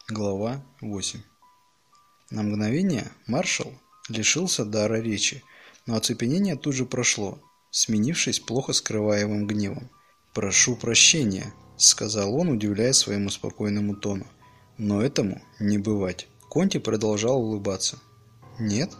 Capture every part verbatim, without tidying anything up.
Глава восемь. На мгновение маршал лишился дара речи, но оцепенение тут же прошло, сменившись плохо скрываемым гневом. «Прошу прощения», — сказал он, удивляясь своему спокойному тону. «Но этому не бывать». Конти продолжал улыбаться. «Нет?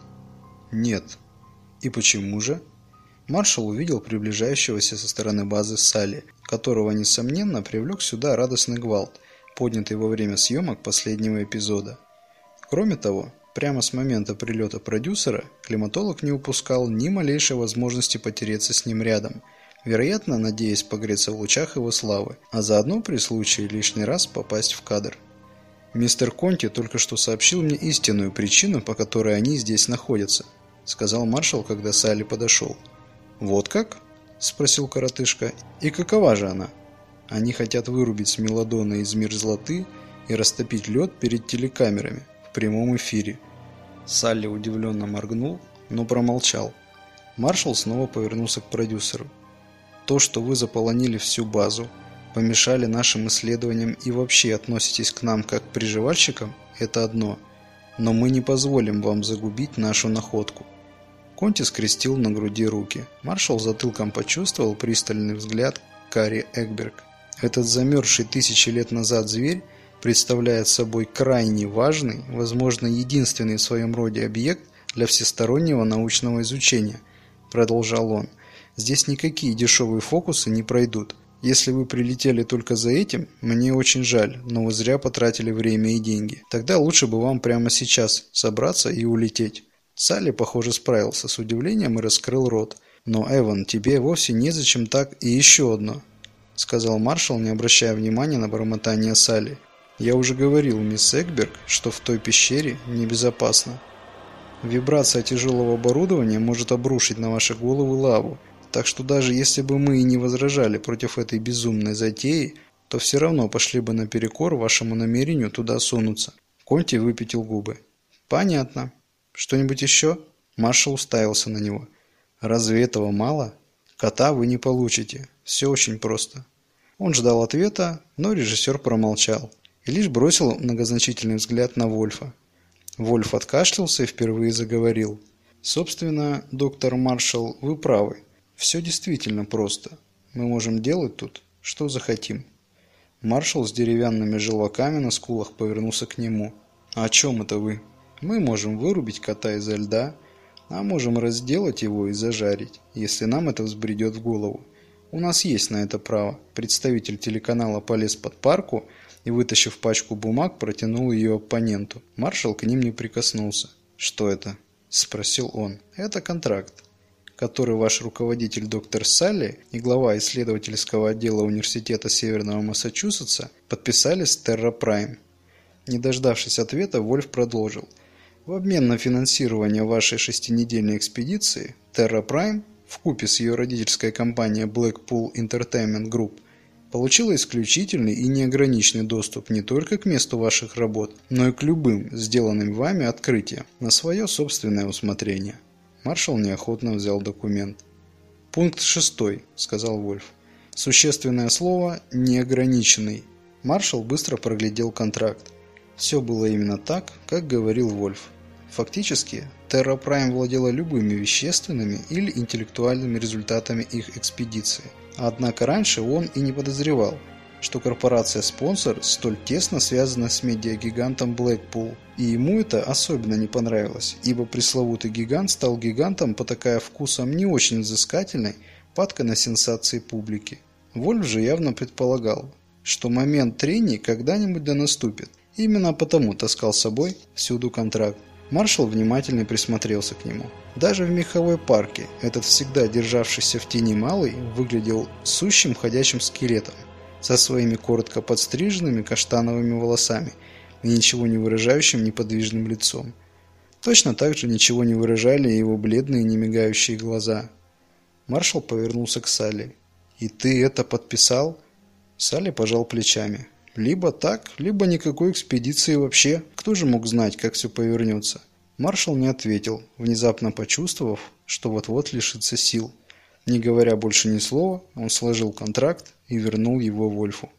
Нет. И почему же?» Маршал увидел приближающегося со стороны базы Салли, которого, несомненно, привлек сюда радостный гвалт, поднятый во время съемок последнего эпизода. Кроме того, прямо с момента прилета продюсера, климатолог не упускал ни малейшей возможности потереться с ним рядом, вероятно, надеясь погреться в лучах его славы, а заодно при случае лишний раз попасть в кадр. «Мистер Конти только что сообщил мне истинную причину, по которой они здесь находятся», — сказал маршал, когда Салли подошел. «Вот как?» — спросил коротышка. «И какова же она?» «Они хотят вырубить Смелодона из мерзлоты и растопить лед перед телекамерами в прямом эфире». Салли удивленно моргнул, но промолчал. Маршал снова повернулся к продюсеру. «То, что вы заполонили всю базу, помешали нашим исследованиям и вообще относитесь к нам как к приживальщикам, это одно. Но мы не позволим вам загубить нашу находку». Конти скрестил на груди руки. Маршал затылком почувствовал пристальный взгляд Кари Экберг. Этот замерзший тысячи лет назад зверь представляет собой крайне важный, возможно, единственный в своем роде объект для всестороннего научного изучения, продолжал он. Здесь никакие дешевые фокусы не пройдут. Если вы прилетели только за этим, мне очень жаль, но вы зря потратили время и деньги. Тогда лучше бы вам прямо сейчас собраться и улететь. Салли, похоже, справился с удивлением и раскрыл рот. Но, Эван, тебе вовсе незачем так. И еще одно, сказал маршал, не обращая внимания на бормотание Салли. «Я уже говорил, мисс Экберг, что в той пещере небезопасно. Вибрация тяжелого оборудования может обрушить на ваши головы лаву, так что даже если бы мы и не возражали против этой безумной затеи, то все равно пошли бы наперекор вашему намерению туда сунуться». Конти выпятил губы. «Понятно. Что-нибудь еще?» Маршал уставился на него. «Разве этого мало? Кота вы не получите. Все очень просто». Он ждал ответа, но режиссер промолчал и лишь бросил многозначительный взгляд на Вольфа. Вольф откашлялся и впервые заговорил. «Собственно, доктор Маршал, вы правы. Все действительно просто. Мы можем делать тут, что захотим». Маршал с деревянными желваками на скулах повернулся к нему. «А о чем это вы? Мы можем вырубить кота изо льда, а можем разделать его и зажарить, если нам это взбредет в голову. У нас есть на это право». Представитель телеканала полез под парку и, вытащив пачку бумаг, протянул ее оппоненту. Маршал к ним не прикоснулся. «Что это?» – спросил он. «Это контракт, который ваш руководитель доктор Салли и глава исследовательского отдела Университета Северного Массачусетса подписали с Terra Prime». Не дождавшись ответа, Вольф продолжил. «В обмен на финансирование вашей шестинедельной экспедиции, Terra Prime, вкупе с ее родительской компанией Blackpool Entertainment Group, получила исключительный и неограниченный доступ не только к месту ваших работ, но и к любым сделанным вами открытиям на свое собственное усмотрение». Маршал неохотно взял документ. «Пункт шестой», — сказал Вольф. «Существенное слово «неограниченный». Маршал быстро проглядел контракт. Все было именно так, как говорил Вольф. Фактически, Terra Prime владела любыми вещественными или интеллектуальными результатами их экспедиции. Однако раньше он и не подозревал, что корпорация-спонсор столь тесно связана с медиагигантом Blackpool. И ему это особенно не понравилось, ибо пресловутый гигант стал гигантом, потакая вкусом не очень взыскательной, падкой на сенсации публики. Вольф же явно предполагал, что момент трений когда-нибудь да наступит. Именно потому таскал с собой всюду контракт. Маршал внимательно присмотрелся к нему. Даже в меховой парке этот всегда державшийся в тени малый выглядел сущим ходячим скелетом со своими коротко подстриженными каштановыми волосами и ничего не выражающим неподвижным лицом. Точно так же ничего не выражали его бледные немигающие глаза. Маршал повернулся к Салли. «И ты это подписал?» Салли пожал плечами. «Либо так, либо никакой экспедиции вообще. Кто же мог знать, как все повернется?» Маршал не ответил, внезапно почувствовав, что вот-вот лишится сил. Не говоря больше ни слова, он сложил контракт и вернул его Вольфу.